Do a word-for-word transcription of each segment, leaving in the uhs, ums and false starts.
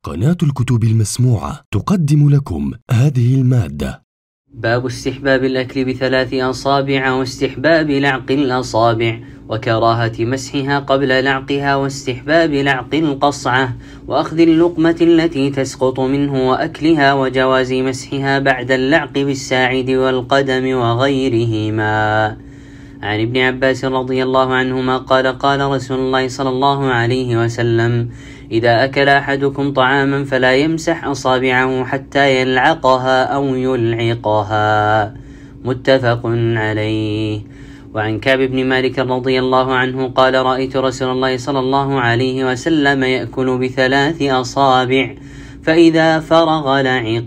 قناة الكتب المسموعة تقدم لكم هذه المادة. باب استحباب الأكل بثلاث أصابع واستحباب لعق الأصابع وكراهة مسحها قبل لعقها واستحباب لعق القصعة وأخذ اللقمة التي تسقط منه وأكلها وجواز مسحها بعد اللعق بالساعد والقدم وغيرهما. عن ابن عباس رضي الله عنهما قال قال رسول الله صلى الله عليه وسلم: إذا أكل أحدكم طعاما فلا يمسح أصابعه حتى يلعقها أو يلعقها. متفق عليه. وعن كعب بن مالك رضي الله عنه قال: رأيت رسول الله صلى الله عليه وسلم يأكل بثلاث أصابع فإذا فرغ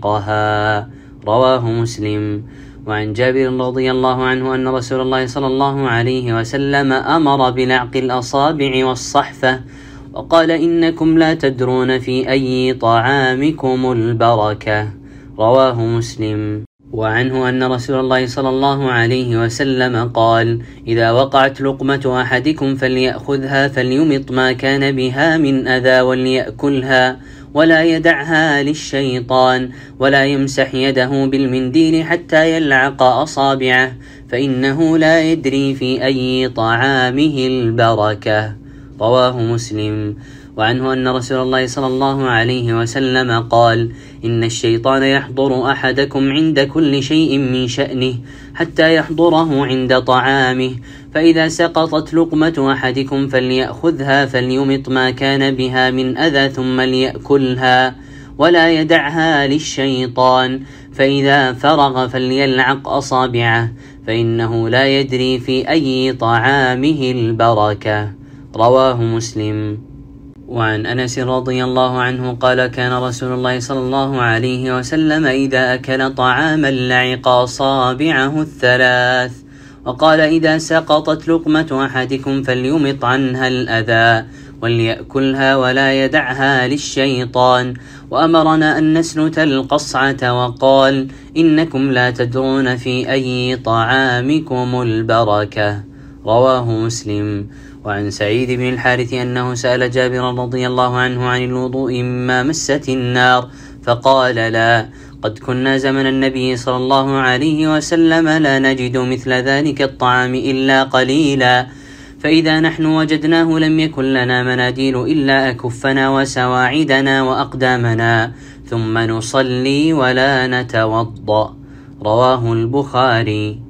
لعقها. رواه مسلم. وعن جابر رضي الله عنه أن رسول الله صلى الله عليه وسلم أمر بلعق الأصابع والصحفة وقال: إنكم لا تدرون في أي طعامكم البركة. رواه مسلم. وعنه أن رسول الله صلى الله عليه وسلم قال: إذا وقعت لقمة أحدكم فليأخذها فليمط ما كان بها من أذى وليأكلها ولا يدعها للشيطان ولا يمسح يده بالمنديل حتى يلعق أصابعه فإنه لا يدري في أي طعامه البركة. رواه مسلم. وعنه أن رسول الله صلى الله عليه وسلم قال: إن الشيطان يحضر أحدكم عند كل شيء من شأنه حتى يحضره عند طعامه، فإذا سقطت لقمة أحدكم فليأخذها فليمط ما كان بها من أذى ثم ليأكلها ولا يدعها للشيطان، فإذا فرغ فليلعق أصابعه فإنه لا يدري في أي طعامه البركة. رواه مسلم. وعن أنس رضي الله عنه قال: كان رسول الله صلى الله عليه وسلم إذا أكل طعاما لعق أصابعه الثلاث، وقال: إذا سقطت لقمة أحدكم فليمط عنها الأذى وليأكلها ولا يدعها للشيطان، وأمرنا أن نسنت القصعة وقال: إنكم لا تدرون في أي طعامكم البركة. رواه مسلم. وعن سعيد بن الحارث أنه سأل جابر رضي الله عنه عن الوضوء مما مست النار فقال: لا، قد كنا زمن النبي صلى الله عليه وسلم لا نجد مثل ذلك الطعام إلا قليلا، فإذا نحن وجدناه لم يكن لنا مناديل إلا أكفنا وسواعدنا وأقدامنا ثم نصلي ولا نتوضأ. رواه البخاري.